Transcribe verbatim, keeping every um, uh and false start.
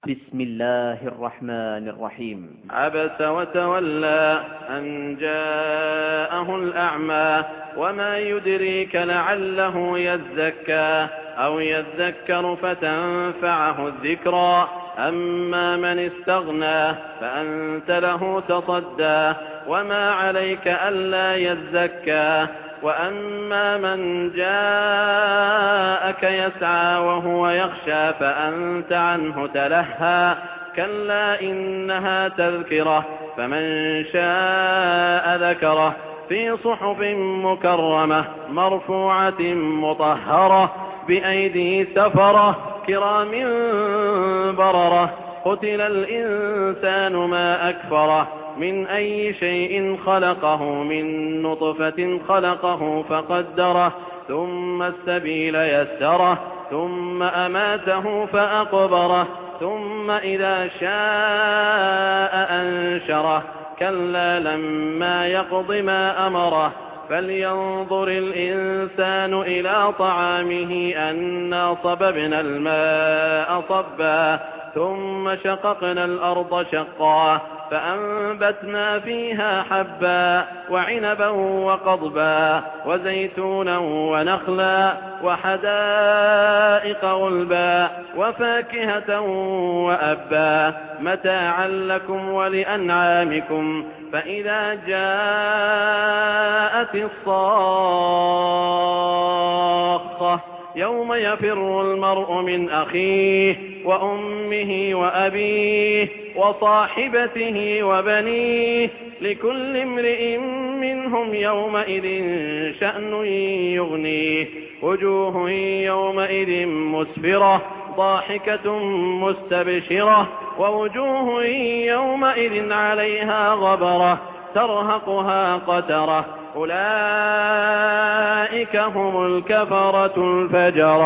بسم الله الرحمن الرحيم. عبس وتولى أن جاءه الأعمى وما يدريك لعله يزكى أو يذكر فتنفعه الذكرى أما من استغنى فأنت له تصدى وما عليك ألا يزكى وأما من جاءك يسعى وهو يخشى فأنت عنه تلهى كلا إنها تذكرة فمن شاء ذكره في صحف مكرمة مرفوعة مطهرة بأيدي سفرة كرام بررة قتل الإنسان ما أكفره من أي شيء خلقه من نطفة خلقه فقدره ثم السبيل يسره ثم أماته فأقبره ثم إذا شاء أنشره كلا لما يقض ما أمره فلينظر الإنسان إلى طعامه أنا صببنا الماء صبا ثم شققنا الأرض شقا فأنبتنا فيها حبا وعنبا وقضبا وزيتونا ونخلا وحدائق غلبا وفاكهة وأبا متاعا لكم ولأنعامكم فإذا جاءت الصاخة يوم يفر المرء من أخيه وأمه وأبيه وصاحبته وبنيه لكل امرئ منهم يومئذ شأن يغنيه وجوه يومئذ مسفرة ضاحكة مستبشرة ووجوه يومئذ عليها غبرة ترهقها قترة أولئك هم الكفرة الفجرة.